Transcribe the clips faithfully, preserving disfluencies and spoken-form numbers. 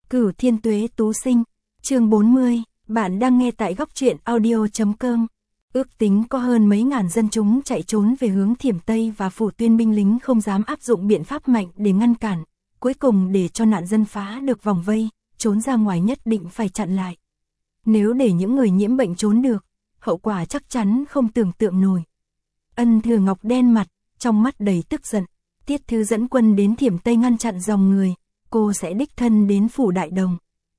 Cửu Thiên Tuế Tú Sinh, chương bốn mươi, bạn đang nghe tại góc truyện audio.com. Ước tính có hơn mấy ngàn dân chúng chạy trốn về hướng Thiểm Tây và Phủ Tuyên, binh lính không dám áp dụng biện pháp mạnh để ngăn cản, cuối cùng để cho nạn dân phá được vòng vây, trốn ra ngoài nhất định phải chặn lại. Nếu để những người nhiễm bệnh trốn được, hậu quả chắc chắn không tưởng tượng nổi. Ân Thừa Ngọc đen mặt, trong mắt đầy tức giận. Tiết Thứ dẫn quân đến Thiểm Tây ngăn chặn dòng người, cô sẽ đích thân đến Phủ Đại Đồng.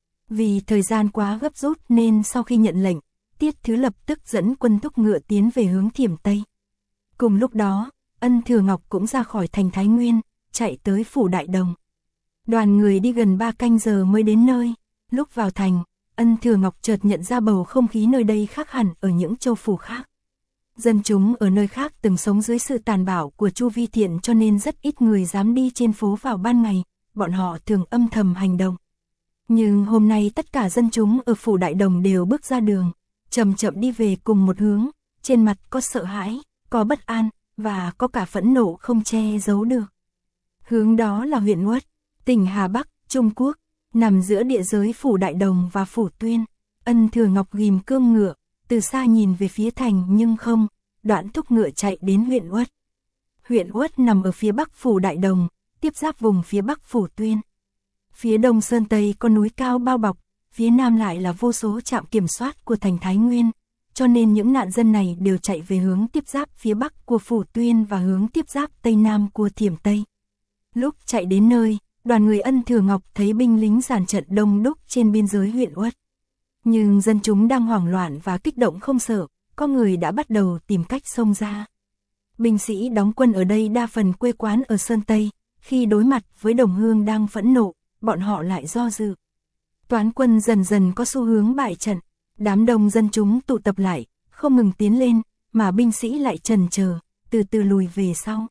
Vì thời gian quá gấp rút nên sau khi nhận lệnh, Tiết Thứ lập tức dẫn quân thúc ngựa tiến về hướng Thiểm Tây. Cùng lúc đó, Ân Thừa Ngọc cũng ra khỏi thành Thái Nguyên, chạy tới Phủ Đại Đồng. Đoàn người đi gần ba canh giờ mới đến nơi. Lúc vào thành, Ân Thừa Ngọc chợt nhận ra bầu không khí nơi đây khác hẳn ở những châu phủ khác. Dân chúng ở nơi khác từng sống dưới sự tàn bạo của Chu Vi Thiện, cho nên rất ít người dám đi trên phố vào ban ngày, bọn họ thường âm thầm hành động. Nhưng hôm nay tất cả dân chúng ở Phủ Đại Đồng đều bước ra đường, chậm chậm đi về cùng một hướng, trên mặt có sợ hãi, có bất an, và có cả phẫn nộ không che giấu được. Hướng đó là huyện Uất, tỉnh Hà Bắc, Trung Quốc, nằm giữa địa giới Phủ Đại Đồng và Phủ Tuyên. Ân Thừa Ngọc ghim cương ngựa, từ xa nhìn về phía thành nhưng không, đoạn thúc ngựa chạy đến huyện Uất. Huyện Uất nằm ở phía bắc Phủ Đại Đồng, tiếp giáp vùng phía bắc Phủ Tuyên. Phía đông sơn tây có núi cao bao bọc, phía nam lại là vô số trạm kiểm soát của thành Thái Nguyên, cho nên những nạn dân này đều chạy về hướng tiếp giáp phía bắc của Phủ Tuyên và hướng tiếp giáp tây nam của Thiểm Tây. Lúc chạy đến nơi, đoàn người Ân Thừa Ngọc thấy binh lính dàn trận đông đúc trên biên giới huyện Uất. Nhưng dân chúng đang hoảng loạn và kích động không sợ, có người đã bắt đầu tìm cách xông ra. Binh sĩ đóng quân ở đây đa phần quê quán ở Sơn Tây, khi đối mặt với đồng hương đang phẫn nộ, bọn họ lại do dự. Toán quân dần dần có xu hướng bại trận, đám đông dân chúng tụ tập lại, không ngừng tiến lên, mà binh sĩ lại chần chờ, từ từ lùi về sau.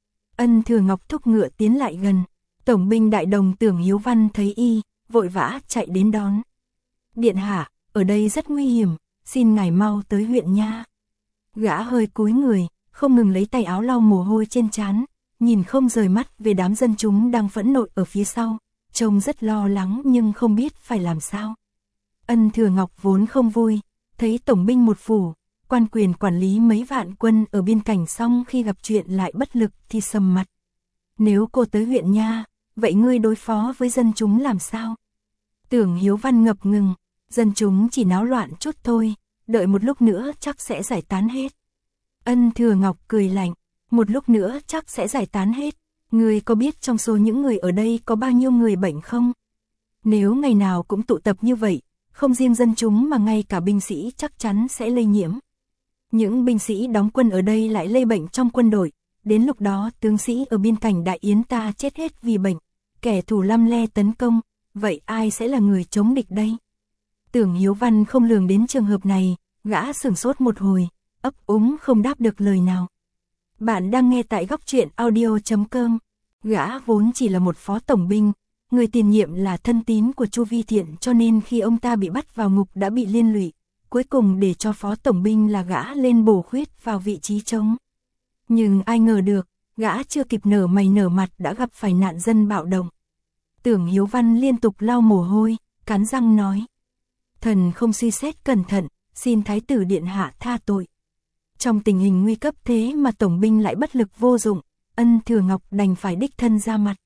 Ân Thừa Ngọc thúc ngựa tiến lại gần, tổng binh Đại Đồng Tưởng Hiếu Văn thấy y, vội vã chạy đến đón. Điện hạ, ở đây rất nguy hiểm, xin ngài mau tới huyện nha. Gã hơi cúi người, không ngừng lấy tay áo lau mồ hôi trên trán, nhìn không rời mắt về đám dân chúng đang phẫn nộ ở phía sau, trông rất lo lắng nhưng không biết phải làm sao. Ân Thừa Ngọc vốn không vui, thấy tổng binh một phủ, quan quyền quản lý mấy vạn quân ở biên cảnh, xong khi gặp chuyện lại bất lực thì sầm mặt. Nếu cô tới huyện nha, vậy ngươi đối phó với dân chúng làm sao? Tưởng Hiếu Văn ngập ngừng, dân chúng chỉ náo loạn chút thôi, đợi một lúc nữa chắc sẽ giải tán hết. Ân Thừa Ngọc cười lạnh, một lúc nữa chắc sẽ giải tán hết. Ngươi có biết trong số những người ở đây có bao nhiêu người bệnh không? Nếu ngày nào cũng tụ tập như vậy, không riêng dân chúng mà ngay cả binh sĩ chắc chắn sẽ lây nhiễm. Những binh sĩ đóng quân ở đây lại lây bệnh trong quân đội, đến lúc đó tướng sĩ ở biên cảnh Đại Yến ta chết hết vì bệnh, kẻ thù lăm le tấn công, vậy ai sẽ là người chống địch đây? Tưởng Hiếu Văn không lường đến trường hợp này, gã sửng sốt một hồi, ấp úng không đáp được lời nào. Bạn đang nghe tại góc truyện audio.com. Gã vốn chỉ là một phó tổng binh, người tiền nhiệm là thân tín của Chu Vi Thiện, cho nên khi ông ta bị bắt vào ngục đã bị liên lụy, cuối cùng để cho phó tổng binh là gã lên bổ khuyết vào vị trí trống. Nhưng ai ngờ được, gã chưa kịp nở mày nở mặt đã gặp phải nạn dân bạo động. Tưởng Hiếu Văn liên tục lau mồ hôi, cắn răng nói: thần không suy xét cẩn thận, xin thái tử điện hạ tha tội. Trong tình hình nguy cấp thế mà tổng binh lại bất lực vô dụng, Ân Thừa Ngọc đành phải đích thân ra mặt.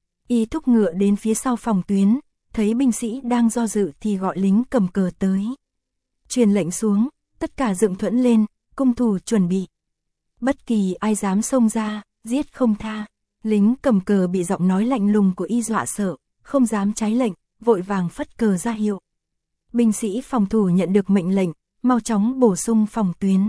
Y thúc ngựa đến phía sau phòng tuyến, thấy binh sĩ đang do dự thì gọi lính cầm cờ tới. Truyền lệnh xuống, tất cả dựng thuẫn lên, cung thủ chuẩn bị. Bất kỳ ai dám xông ra, giết không tha. Lính cầm cờ bị giọng nói lạnh lùng của y dọa sợ, không dám trái lệnh, vội vàng phất cờ ra hiệu. Binh sĩ phòng thủ nhận được mệnh lệnh, mau chóng bổ sung phòng tuyến.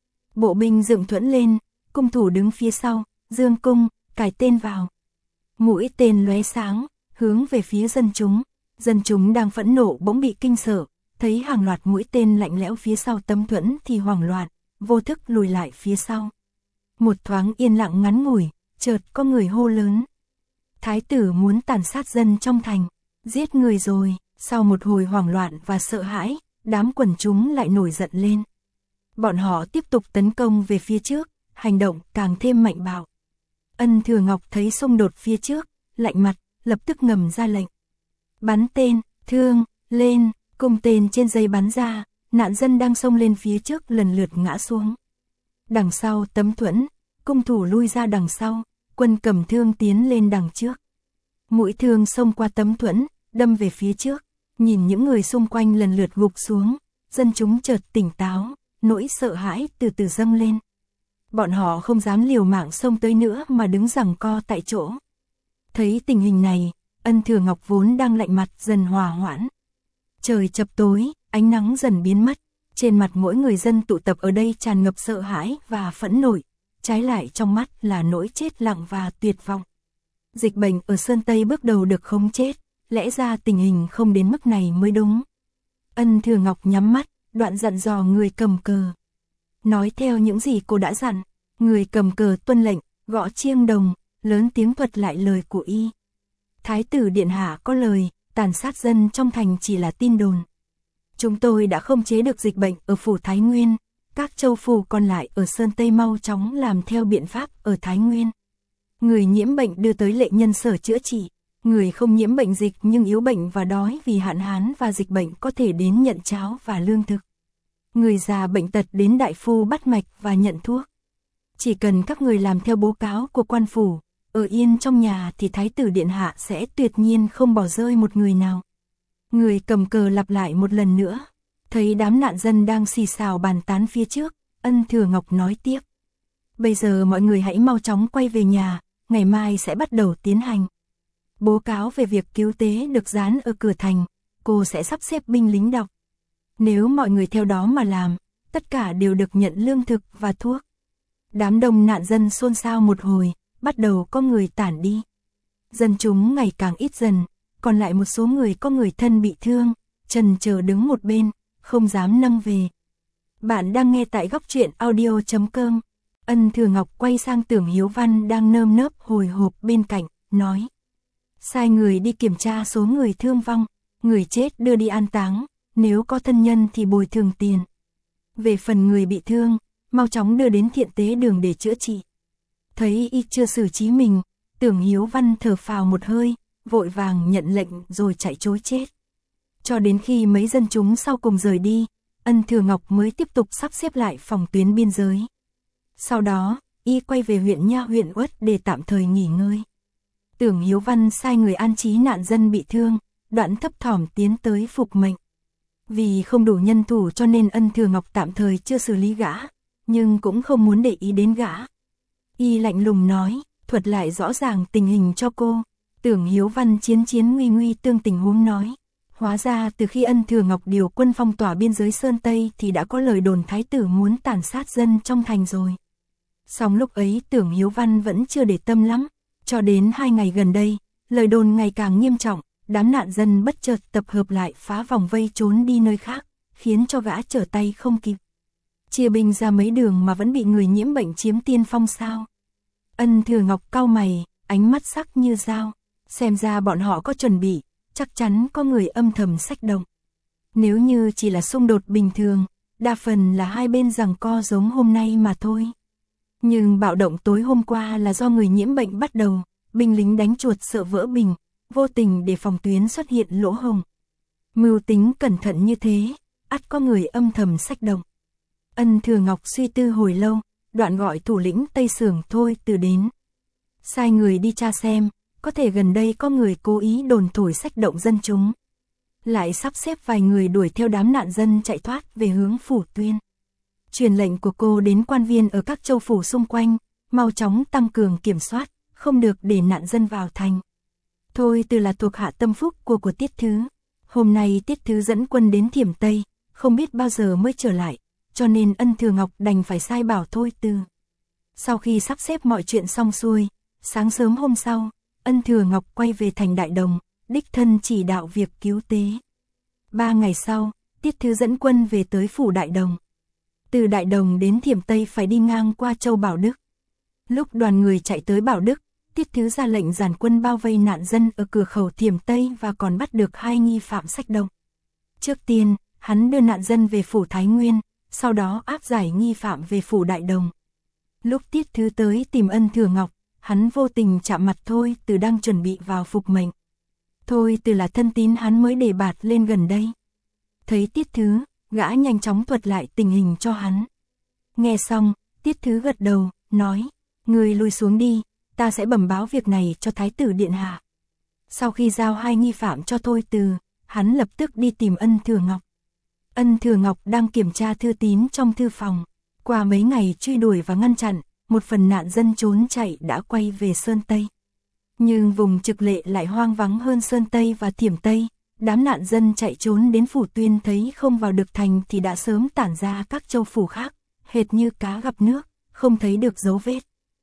Bộ binh dựng thuẫn lên, cung thủ đứng phía sau, dương cung, cài tên vào. Mũi tên lóe sáng, hướng về phía dân chúng. Dân chúng đang phẫn nộ bỗng bị kinh sợ, thấy hàng loạt mũi tên lạnh lẽo phía sau tấm thuẫn thì hoảng loạn, vô thức lùi lại phía sau. Một thoáng yên lặng ngắn ngủi, chợt có người hô lớn: thái tử muốn tàn sát dân trong thành, giết người rồi. Sau một hồi hoảng loạn và sợ hãi, đám quần chúng lại nổi giận lên. Bọn họ tiếp tục tấn công về phía trước, hành động càng thêm mạnh bạo. Ân Thừa Ngọc thấy xung đột phía trước, lạnh mặt, lập tức ngầm ra lệnh: Bắn tên, thương, lên, cung tên trên dây bắn ra, nạn dân đang xông lên phía trước lần lượt ngã xuống. Đằng sau tấm thuẫn, cung thủ lui ra đằng sau, quân cầm thương tiến lên đằng trước. Mũi thương xông qua tấm thuẫn, đâm về phía trước, nhìn những người xung quanh lần lượt gục xuống, dân chúng chợt tỉnh táo, nỗi sợ hãi từ từ dâng lên. Bọn họ không dám liều mạng xông tới nữa mà đứng giằng co tại chỗ. Thấy tình hình này, Ân Thừa Ngọc vốn đang lạnh mặt dần hòa hoãn. Trời chập tối, ánh nắng dần biến mất, trên mặt mỗi người dân tụ tập ở đây tràn ngập sợ hãi và phẫn nộ, trái lại trong mắt là nỗi chết lặng và tuyệt vọng. Dịch bệnh ở Sơn Tây bước đầu được khống chế, lẽ ra tình hình không đến mức này mới đúng. Ân Thừa Ngọc nhắm mắt, đoạn dặn dò người cầm cờ. Nói theo những gì cô đã dặn, người cầm cờ tuân lệnh, gõ chiêng đồng, lớn tiếng thuật lại lời của y. Thái tử điện hạ có lời, tàn sát dân trong thành chỉ là tin đồn. Chúng tôi đã không chế được dịch bệnh ở phủ Thái Nguyên, các châu phủ còn lại ở Sơn Tây mau chóng làm theo biện pháp ở Thái Nguyên. Người nhiễm bệnh đưa tới lệ nhân sở chữa trị, người không nhiễm bệnh dịch nhưng yếu bệnh và đói vì hạn hán và dịch bệnh có thể đến nhận cháo và lương thực. Người già bệnh tật đến đại phu bắt mạch và nhận thuốc. Chỉ cần các người làm theo báo cáo của quan phủ, ở yên trong nhà thì Thái tử điện hạ sẽ tuyệt nhiên không bỏ rơi một người nào. Người cầm cờ lặp lại một lần nữa, thấy đám nạn dân đang xì xào bàn tán phía trước, Ân Thừa Ngọc nói tiếp. Bây giờ mọi người hãy mau chóng quay về nhà, ngày mai sẽ bắt đầu tiến hành. Báo cáo về việc cứu tế được dán ở cửa thành, cô sẽ sắp xếp binh lính đọc. Nếu mọi người theo đó mà làm, tất cả đều được nhận lương thực và thuốc. Đám đông nạn dân xôn xao một hồi, bắt đầu có người tản đi. Dân chúng ngày càng ít dần, còn lại một số người có người thân bị thương, trần chờ đứng một bên, không dám nâng về. Bạn đang nghe tại góc truyện audio chấm com. Ân Thừa Ngọc quay sang Tưởng Hiếu Văn đang nơm nớp hồi hộp bên cạnh, nói. Sai người đi kiểm tra số người thương vong, người chết đưa đi an táng, nếu có thân nhân thì bồi thường tiền. Về phần người bị thương, mau chóng đưa đến thiện tế đường để chữa trị. Thấy y chưa xử trí mình, Tưởng Hiếu Văn thở phào một hơi, vội vàng nhận lệnh rồi chạy trối chết. Cho đến khi mấy dân chúng sau cùng rời đi, Ân Thừa Ngọc mới tiếp tục sắp xếp lại phòng tuyến biên giới. Sau đó, y quay về huyện Nha huyện Uất để tạm thời nghỉ ngơi. Tưởng Hiếu Văn sai người an trí nạn dân bị thương, đoạn thấp thỏm tiến tới phục mệnh. Vì không đủ nhân thủ cho nên Ân Thừa Ngọc tạm thời chưa xử lý gã, nhưng cũng không muốn để ý đến gã. Y lạnh lùng nói, thuật lại rõ ràng tình hình cho cô. Tưởng Hiếu Văn chiến chiến nguy nguy tương tình huống nói. Hóa ra từ khi Ân Thừa Ngọc điều quân phong tỏa biên giới Sơn Tây thì đã có lời đồn thái tử muốn tàn sát dân trong thành rồi. Song lúc ấy Tưởng Hiếu Văn vẫn chưa để tâm lắm. Cho đến hai ngày gần đây, lời đồn ngày càng nghiêm trọng, đám nạn dân bất chợt tập hợp lại phá vòng vây trốn đi nơi khác, khiến cho gã trở tay không kịp. Chia binh ra mấy đường mà vẫn bị người nhiễm bệnh chiếm tiên phong sao? Ân Thừa Ngọc cau mày, ánh mắt sắc như dao, xem ra bọn họ có chuẩn bị, chắc chắn có người âm thầm xách động. Nếu như chỉ là xung đột bình thường, đa phần là hai bên giằng co giống hôm nay mà thôi. Nhưng bạo động tối hôm qua là do người nhiễm bệnh bắt đầu, binh lính đánh chuột sợ vỡ bình, vô tình để phòng tuyến xuất hiện lỗ hổng. Mưu tính cẩn thận như thế, ắt có người âm thầm xách động. Ân Thừa Ngọc suy tư hồi lâu, đoạn gọi thủ lĩnh Tây Sưởng Thôi Từ đến. Sai người đi tra xem, có thể gần đây có người cố ý đồn thổi xách động dân chúng. Lại sắp xếp vài người đuổi theo đám nạn dân chạy thoát về hướng Phủ Tuyên. Truyền lệnh của cô đến quan viên ở các châu phủ xung quanh, mau chóng tăng cường kiểm soát, không được để nạn dân vào thành. Thôi Từ là thuộc hạ tâm phúc của của Tiết Thứ. Hôm nay Tiết Thứ dẫn quân đến Thiểm Tây, không biết bao giờ mới trở lại, cho nên Ân Thừa Ngọc đành phải sai bảo Thôi Từ. Sau khi sắp xếp mọi chuyện xong xuôi, sáng sớm hôm sau, Ân Thừa Ngọc quay về thành Đại Đồng, đích thân chỉ đạo việc cứu tế. Ba ngày sau, Tiết Thứ dẫn quân về tới phủ Đại Đồng. Từ Đại Đồng đến Thiểm Tây phải đi ngang qua châu Bảo Đức. Lúc đoàn người chạy tới Bảo Đức, Tiết Thứ ra lệnh dàn quân bao vây nạn dân ở cửa khẩu Thiểm Tây và còn bắt được hai nghi phạm xách động. Trước tiên, hắn đưa nạn dân về phủ Thái Nguyên, sau đó áp giải nghi phạm về phủ Đại Đồng. Lúc Tiết Thứ tới tìm Ân Thừa Ngọc, hắn vô tình chạm mặt Thôi Từ đang chuẩn bị vào phục mệnh. Thôi Từ là thân tín hắn mới đề bạt lên gần đây. Thấy Tiết Thứ, gã nhanh chóng thuật lại tình hình cho hắn. Nghe xong, Tiết Thứ gật đầu, nói, người lui xuống đi, ta sẽ bẩm báo việc này cho Thái tử điện hạ. Sau khi giao hai nghi phạm cho Thôi Từ, hắn lập tức đi tìm Ân Thừa Ngọc. Ân Thừa Ngọc đang kiểm tra thư tín trong thư phòng. Qua mấy ngày truy đuổi và ngăn chặn, một phần nạn dân trốn chạy đã quay về Sơn Tây. Nhưng vùng Trực Lệ lại hoang vắng hơn Sơn Tây và Thiểm Tây. Đám nạn dân chạy trốn đến Phủ Tuyên thấy không vào được thành thì đã sớm tản ra các châu phủ khác, hệt như cá gặp nước, không thấy được dấu vết.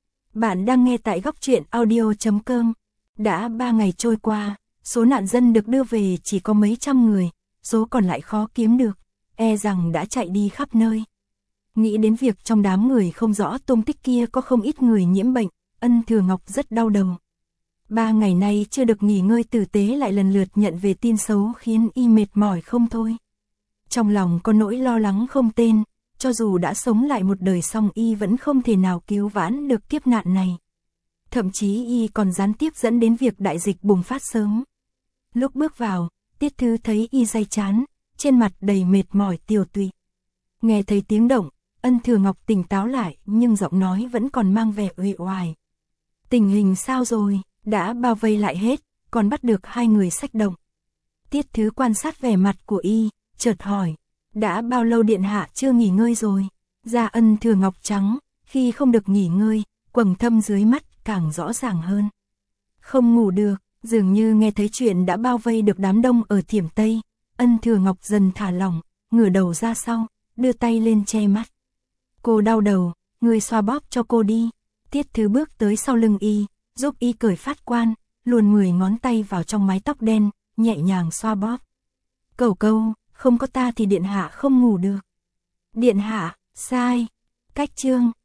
Bạn đang nghe tại góc truyện audio chấm com. Đã ba ngày trôi qua, số nạn dân được đưa về chỉ có mấy trăm người, số còn lại khó kiếm được, e rằng đã chạy đi khắp nơi. Nghĩ đến việc trong đám người không rõ tung tích kia có không ít người nhiễm bệnh, Ân Thừa Ngọc rất đau đầu. Ba ngày nay chưa được nghỉ ngơi tử tế lại lần lượt nhận về tin xấu khiến y mệt mỏi không thôi. Trong lòng có nỗi lo lắng không tên, cho dù đã sống lại một đời song y vẫn không thể nào cứu vãn được kiếp nạn này. Thậm chí y còn gián tiếp dẫn đến việc đại dịch bùng phát sớm. Lúc bước vào, Tiết Thứ thấy y day chán, trên mặt đầy mệt mỏi tiều tụy. Nghe thấy tiếng động, Ân Thừa Ngọc tỉnh táo lại nhưng giọng nói vẫn còn mang vẻ uể oải. Tình hình sao rồi, đã bao vây lại hết, còn bắt được hai người xách động. Tiết Thứ quan sát vẻ mặt của y, chợt hỏi, đã bao lâu điện hạ chưa nghỉ ngơi rồi? Da Ân Thừa Ngọc trắng, khi không được nghỉ ngơi, quầng thâm dưới mắt càng rõ ràng hơn. Không ngủ được, dường như nghe thấy chuyện đã bao vây được đám đông ở Thiểm Tây. Ân Thừa Ngọc dần thả lỏng, ngửa đầu ra sau, đưa tay lên che mắt. Cô đau đầu, người xoa bóp cho cô đi. Tiết Thứ bước tới sau lưng y, giúp y cởi phát quan, luồn mười ngón tay vào trong mái tóc đen, nhẹ nhàng xoa bóp. Cẩu câu, không có ta thì điện hạ không ngủ được. Điện hạ, sai. Cách chương,